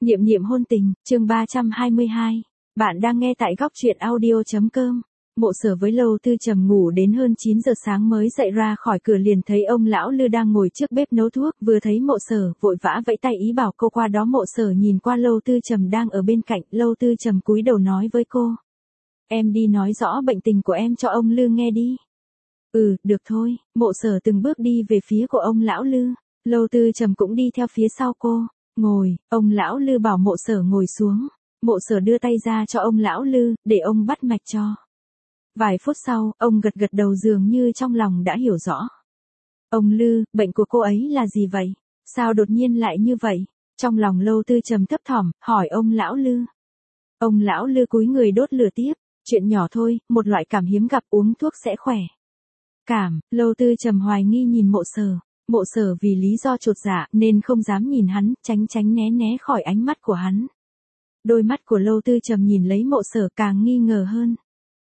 Niệm niệm hôn tình, chương 322. Bạn đang nghe tại góc truyện audio.com. Mộ Sở với Lâu Tư Trầm ngủ đến hơn 9 giờ sáng mới dậy, ra khỏi cửa liền thấy ông lão Lư đang ngồi trước bếp nấu thuốc, vừa thấy Mộ Sở, vội vã vẫy tay ý bảo cô qua đó. Mộ Sở nhìn qua Lâu Tư Trầm đang ở bên cạnh, Lâu Tư Trầm cúi đầu nói với cô: "Em đi nói rõ bệnh tình của em cho ông Lư nghe đi." "Ừ, được thôi." Mộ Sở từng bước đi về phía của ông lão Lư. Lâu Tư Trầm cũng đi theo phía sau cô. "Ngồi." Ông lão Lư bảo Mộ Sở ngồi xuống. Mộ Sở đưa tay ra cho ông lão Lư, để ông bắt mạch cho. Vài phút sau, ông gật gật đầu dường như trong lòng đã hiểu rõ. "Ông Lư, bệnh của cô ấy là gì vậy? Sao đột nhiên lại như vậy?" Trong lòng Lâu Tư Trầm thấp thỏm, hỏi ông lão Lư. Ông lão Lư cúi người đốt lửa tiếp. "Chuyện nhỏ thôi, một loại cảm hiếm gặp, uống thuốc sẽ khỏe." "Cảm?" Lâu Tư Trầm hoài nghi nhìn Mộ Sở. Mộ Sở vì lý do chột dạ nên không dám nhìn hắn, tránh né khỏi ánh mắt của hắn. Đôi mắt của Lâu Tư Trầm nhìn lấy Mộ Sở càng nghi ngờ hơn.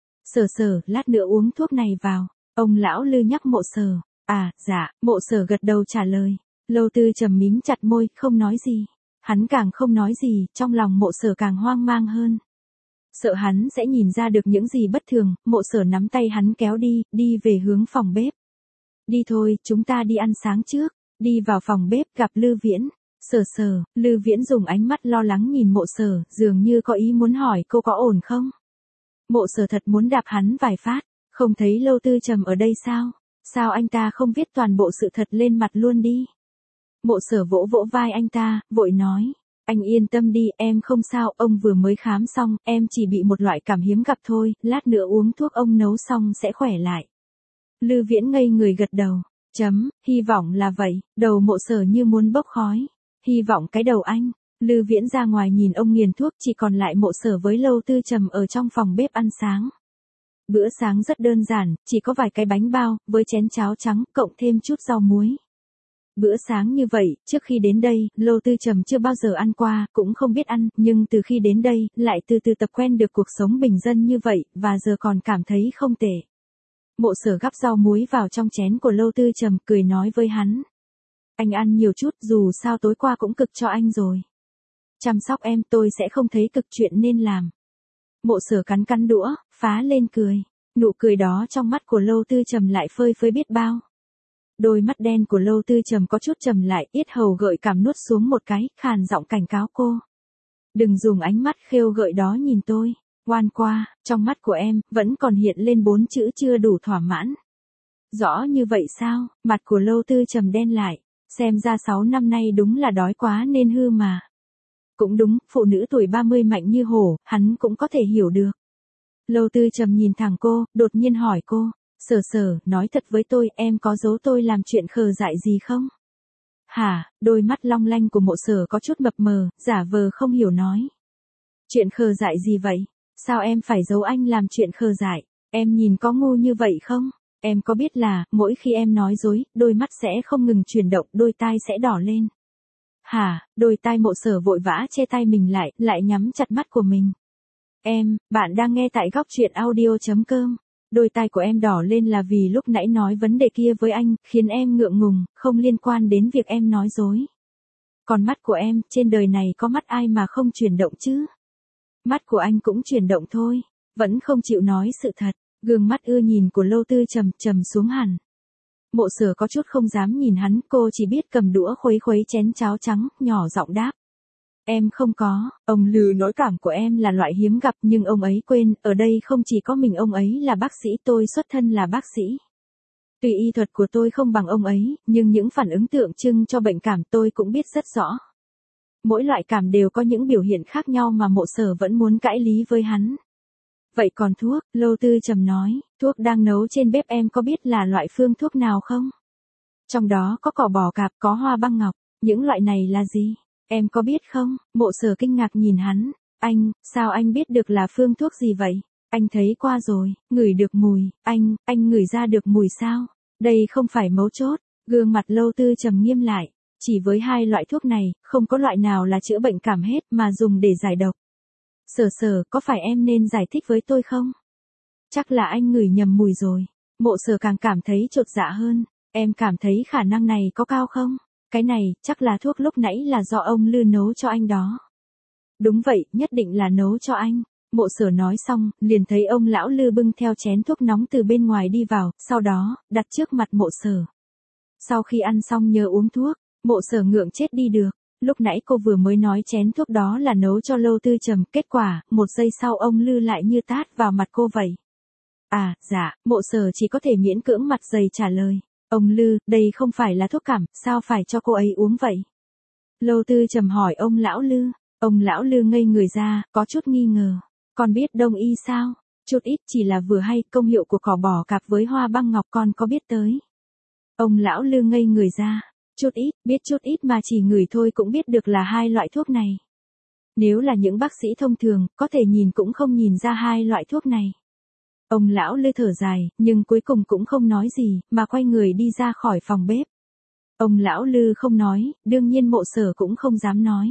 Sở, lát nữa uống thuốc này vào." Ông lão Lư nhắc Mộ Sở. "À, dạ." Mộ Sở gật đầu trả lời. Lâu Tư Trầm mím chặt môi, không nói gì. Hắn càng không nói gì, trong lòng Mộ Sở càng hoang mang hơn. Sợ hắn sẽ nhìn ra được những gì bất thường, Mộ Sở nắm tay hắn kéo đi về hướng phòng bếp. "Đi thôi, chúng ta đi ăn sáng trước." Đi vào phòng bếp gặp Lư Viễn. Sở, Lư Viễn dùng ánh mắt lo lắng nhìn Mộ Sở, dường như có ý muốn hỏi cô có ổn không. Mộ Sở thật muốn đạp hắn vài phát. "Không thấy Lâu Tư Trầm ở đây sao? Sao anh ta không viết toàn bộ sự thật lên mặt luôn đi?" Mộ Sở vỗ vỗ vai anh ta, vội nói: "Anh yên tâm đi, em không sao, ông vừa mới khám xong, em chỉ bị một loại cảm hiếm gặp thôi, lát nữa uống thuốc ông nấu xong sẽ khỏe lại." Lư Viễn ngây người gật đầu. Hy vọng là vậy." Đầu Mộ Sở như muốn bốc khói. "Hy vọng cái đầu anh." Lư Viễn ra ngoài nhìn ông nghiền thuốc, chỉ còn lại Mộ Sở với Lâu Tư Trầm ở trong phòng bếp ăn sáng. Bữa sáng rất đơn giản, chỉ có vài cái bánh bao, với chén cháo trắng, cộng thêm chút rau muối. Bữa sáng như vậy, trước khi đến đây, Lâu Tư Trầm chưa bao giờ ăn qua, cũng không biết ăn, nhưng từ khi đến đây, lại từ từ tập quen được cuộc sống bình dân như vậy, và giờ còn cảm thấy không tệ. Mộ Sở gắp rau muối vào trong chén của Lâu Tư Trầm, cười nói với hắn: "Anh ăn nhiều chút, dù sao tối qua cũng cực cho anh rồi. Chăm sóc em, tôi sẽ không thấy cực chuyện nên làm." Mộ Sở cắn đũa, phá lên cười. Nụ cười đó trong mắt của Lâu Tư Trầm lại phơi phới biết bao. Đôi mắt đen của Lâu Tư Trầm có chút trầm lại, yết hầu gợi cảm nuốt xuống một cái, khàn giọng cảnh cáo cô: "Đừng dùng ánh mắt khêu gợi đó nhìn tôi. Ngoan qua." Trong mắt của em, vẫn còn hiện lên 4 chữ chưa đủ thỏa mãn. "Rõ như vậy sao?" Mặt của Lâu Tư Trầm đen lại. Xem ra 6 năm nay đúng là đói quá nên hư mà. Cũng đúng, phụ nữ tuổi 30 mạnh như hổ, hắn cũng có thể hiểu được. Lâu Tư Trầm nhìn thẳng cô, đột nhiên hỏi cô: Sở, nói thật với tôi, em có giấu tôi làm chuyện khờ dại gì không?" "Hả?" Đôi mắt long lanh của Mộ Sở có chút mập mờ, giả vờ không hiểu nói: "Chuyện khờ dại gì vậy? Sao em phải giấu anh làm chuyện khờ dại? Em nhìn có ngu như vậy không? Em có biết là, mỗi khi em nói dối, đôi mắt sẽ không ngừng chuyển động, đôi tai sẽ đỏ lên." "Hả?" Đôi tai Mộ Sở vội vã che tay mình lại nhắm chặt mắt của mình. Bạn đang nghe tại góc truyện audio.com. "Đôi tai của em đỏ lên là vì lúc nãy nói vấn đề kia với anh, khiến em ngượng ngùng, không liên quan đến việc em nói dối. Còn mắt của em, trên đời này có mắt ai mà không chuyển động chứ? Mắt của anh cũng chuyển động thôi." Vẫn không chịu nói sự thật. Gương mắt ưa nhìn của Lâu Tư Trầm xuống hẳn. Mộ Sở có chút không dám nhìn hắn, cô chỉ biết cầm đũa khuấy chén cháo trắng, nhỏ giọng đáp: "Em không có." Ông Lư nói cảm của em là loại hiếm gặp, nhưng ông ấy quên, ở đây không chỉ có mình ông ấy là bác sĩ, tôi xuất thân là bác sĩ. Tuy y thuật của tôi không bằng ông ấy, nhưng những phản ứng tượng trưng cho bệnh cảm tôi cũng biết rất rõ. Mỗi loại cảm đều có những biểu hiện khác nhau mà Mộ Sở vẫn muốn cãi lý với hắn. "Vậy còn thuốc?" Lâu Tư Trầm nói: "Thuốc đang nấu trên bếp, em có biết là loại phương thuốc nào không? Trong đó có cỏ bò cạp, có hoa băng ngọc. Những loại này là gì? Em có biết không?" Mộ Sở kinh ngạc nhìn hắn. Sao anh biết được là phương thuốc gì vậy? Anh thấy qua rồi, ngửi được mùi." Anh ngửi ra được mùi sao?" "Đây không phải mấu chốt." Gương mặt Lâu Tư Trầm nghiêm lại. "Chỉ với 2 loại thuốc này, không có loại nào là chữa bệnh cảm hết mà dùng để giải độc. Sở, có phải em nên giải thích với tôi không? Chắc là anh ngửi nhầm mùi rồi." Mộ Sở càng cảm thấy chột dạ hơn. "Em cảm thấy khả năng này có cao không? Cái này, chắc là thuốc lúc nãy là do ông Lư nấu cho anh đó." Đúng vậy, nhất định là nấu cho anh. Mộ Sở nói xong, liền thấy ông lão Lư bưng theo chén thuốc nóng từ bên ngoài đi vào, sau đó, đặt trước mặt Mộ Sở. Sau khi ăn xong nhớ uống thuốc, Mộ Sở ngượng chết đi được. Lúc nãy cô vừa mới nói chén thuốc đó là nấu cho Lâu Tư Trầm, kết quả, 1 giây sau ông Lư lại như tát vào mặt cô vậy. À, dạ, Mộ Sở chỉ có thể miễn cưỡng mặt dày trả lời. Ông Lư, đây không phải là thuốc cảm, sao phải cho cô ấy uống vậy? Lâu Tư Trầm hỏi ông lão Lư. Ông lão Lư ngây người ra, có chút nghi ngờ. Con biết đông y sao? Chút ít chỉ là vừa hay, công hiệu của cỏ bò cạp với hoa băng ngọc con có biết tới. Ông lão Lư ngây người ra. Chút ít, biết chút ít mà chỉ ngửi thôi cũng biết được là 2 loại thuốc này. Nếu là những bác sĩ thông thường, có thể nhìn cũng không nhìn ra 2 loại thuốc này. Ông lão Lư thở dài, nhưng cuối cùng cũng không nói gì, mà quay người đi ra khỏi phòng bếp. Ông lão Lư không nói, đương nhiên Mộ Sở cũng không dám nói.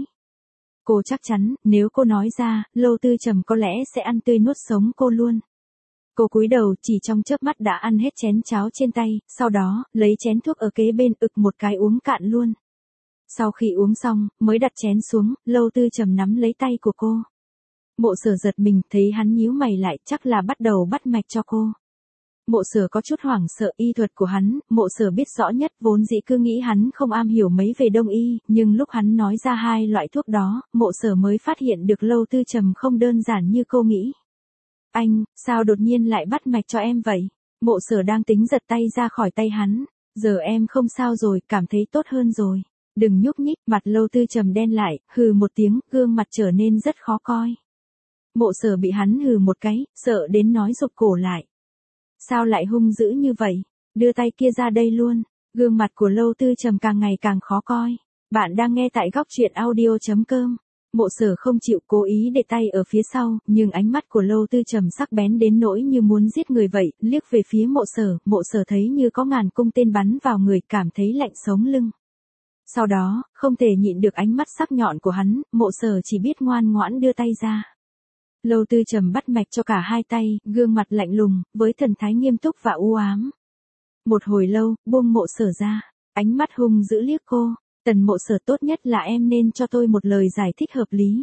Cô chắc chắn, nếu cô nói ra, Lâu Tư Trầm có lẽ sẽ ăn tươi nuốt sống cô luôn. Cô cúi đầu chỉ trong chớp mắt đã ăn hết chén cháo trên tay, sau đó, lấy chén thuốc ở kế bên ực một cái uống cạn luôn. Sau khi uống xong, mới đặt chén xuống, Lâu Tư Trầm nắm lấy tay của cô. Mộ Sở giật mình, thấy hắn nhíu mày lại, chắc là bắt đầu bắt mạch cho cô. Mộ Sở có chút hoảng sợ y thuật của hắn, Mộ Sở biết rõ nhất, vốn dĩ cứ nghĩ hắn không am hiểu mấy về đông y, nhưng lúc hắn nói ra 2 loại thuốc đó, Mộ Sở mới phát hiện được Lâu Tư Trầm không đơn giản như cô nghĩ. Anh, sao đột nhiên lại bắt mạch cho em vậy? Mộ Sở đang tính giật tay ra khỏi tay hắn. Giờ em không sao rồi, cảm thấy tốt hơn rồi. Đừng nhúc nhích, mặt Lâu Tư Trầm đen lại, hừ một tiếng, gương mặt trở nên rất khó coi. Mộ Sở bị hắn hừ một cái, sợ đến nói rụt cổ lại. Sao lại hung dữ như vậy? Đưa tay kia ra đây luôn. Gương mặt của Lâu Tư Trầm càng ngày càng khó coi. Bạn đang nghe tại góc truyện audio.com. Mộ Sở không chịu, cố ý để tay ở phía sau, nhưng ánh mắt của Lâu Tư Trầm sắc bén đến nỗi như muốn giết người vậy, liếc về phía Mộ Sở thấy như có ngàn cung tên bắn vào người, cảm thấy lạnh sống lưng. Sau đó, không thể nhịn được ánh mắt sắc nhọn của hắn, Mộ Sở chỉ biết ngoan ngoãn đưa tay ra. Lâu Tư Trầm bắt mạch cho cả 2 tay, gương mặt lạnh lùng, với thần thái nghiêm túc và u ám. Một hồi lâu, buông Mộ Sở ra, ánh mắt hung dữ liếc cô. Tần Mộ Sở, tốt nhất là em nên cho tôi một lời giải thích hợp lý.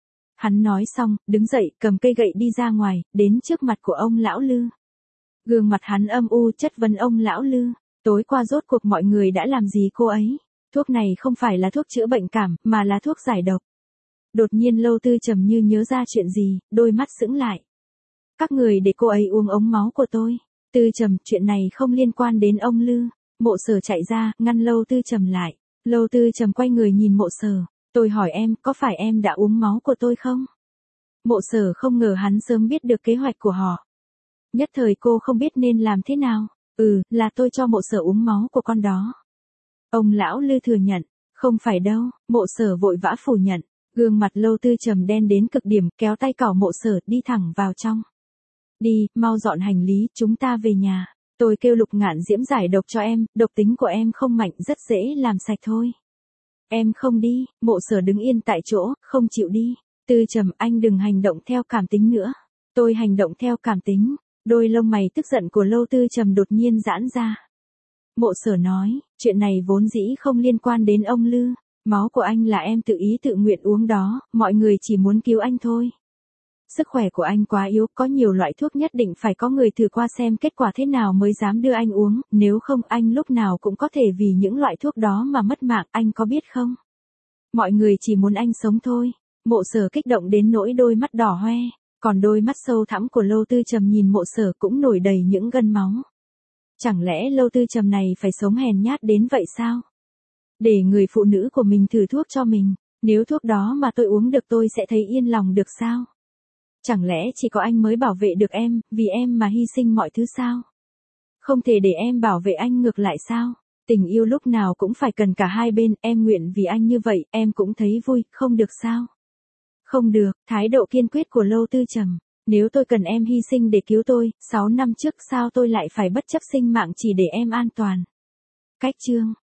Hắn nói xong, đứng dậy, cầm cây gậy đi ra ngoài, đến trước mặt của ông lão Lư. Gương mặt hắn âm u chất vấn ông lão Lư. Tối qua rốt cuộc mọi người đã làm gì cô ấy? Thuốc này không phải là thuốc chữa bệnh cảm, mà là thuốc giải độc. Đột nhiên Lâu Tư Trầm như nhớ ra chuyện gì, đôi mắt sững lại. Các người để cô ấy uống ống máu của tôi. Tư Trầm, chuyện này không liên quan đến ông Lư. Mộ Sở chạy ra, ngăn Lâu Tư Trầm lại. Lâu Tư Trầm quay người nhìn Mộ Sở. Tôi hỏi em, có phải em đã uống máu của tôi không? Mộ Sở không ngờ hắn sớm biết được kế hoạch của họ. Nhất thời cô không biết nên làm thế nào. Là tôi cho Mộ Sở uống máu của con đó. Ông lão Lư thừa nhận. Không phải đâu, Mộ Sở vội vã phủ nhận. Gương mặt Lâu Tư Trầm đen đến cực điểm, kéo tay cỏ Mộ Sở đi thẳng vào trong. Đi, mau dọn hành lý, chúng ta về nhà. Tôi kêu Lục Ngạn Diễm giải độc cho em, độc tính của em không mạnh, rất dễ làm sạch thôi. Em không đi, Mộ Sở đứng yên tại chỗ, không chịu đi. Tư Trầm, anh đừng hành động theo cảm tính nữa. Tôi hành động theo cảm tính. Đôi lông mày tức giận của Lâu Tư Trầm đột nhiên giãn ra. Mộ Sở nói, chuyện này vốn dĩ không liên quan đến ông Lư. Máu của anh là em tự ý tự nguyện uống đó, mọi người chỉ muốn cứu anh thôi. Sức khỏe của anh quá yếu, có nhiều loại thuốc nhất định phải có người thử qua xem kết quả thế nào mới dám đưa anh uống, nếu không anh lúc nào cũng có thể vì những loại thuốc đó mà mất mạng, anh có biết không? Mọi người chỉ muốn anh sống thôi. Mộ Sở kích động đến nỗi đôi mắt đỏ hoe, còn đôi mắt sâu thẳm của Lâu Tư Trầm nhìn Mộ Sở cũng nổi đầy những gân máu. Chẳng lẽ Lâu Tư Trầm này phải sống hèn nhát đến vậy sao? Để người phụ nữ của mình thử thuốc cho mình, nếu thuốc đó mà tôi uống được tôi sẽ thấy yên lòng được sao? Chẳng lẽ chỉ có anh mới bảo vệ được em, vì em mà hy sinh mọi thứ sao? Không thể để em bảo vệ anh ngược lại sao? Tình yêu lúc nào cũng phải cần cả hai bên, em nguyện vì anh như vậy, em cũng thấy vui, không được sao? Không được, thái độ kiên quyết của Lâu Tư Trầm. Nếu tôi cần em hy sinh để cứu tôi, 6 năm trước sao tôi lại phải bất chấp sinh mạng chỉ để em an toàn? Cách chương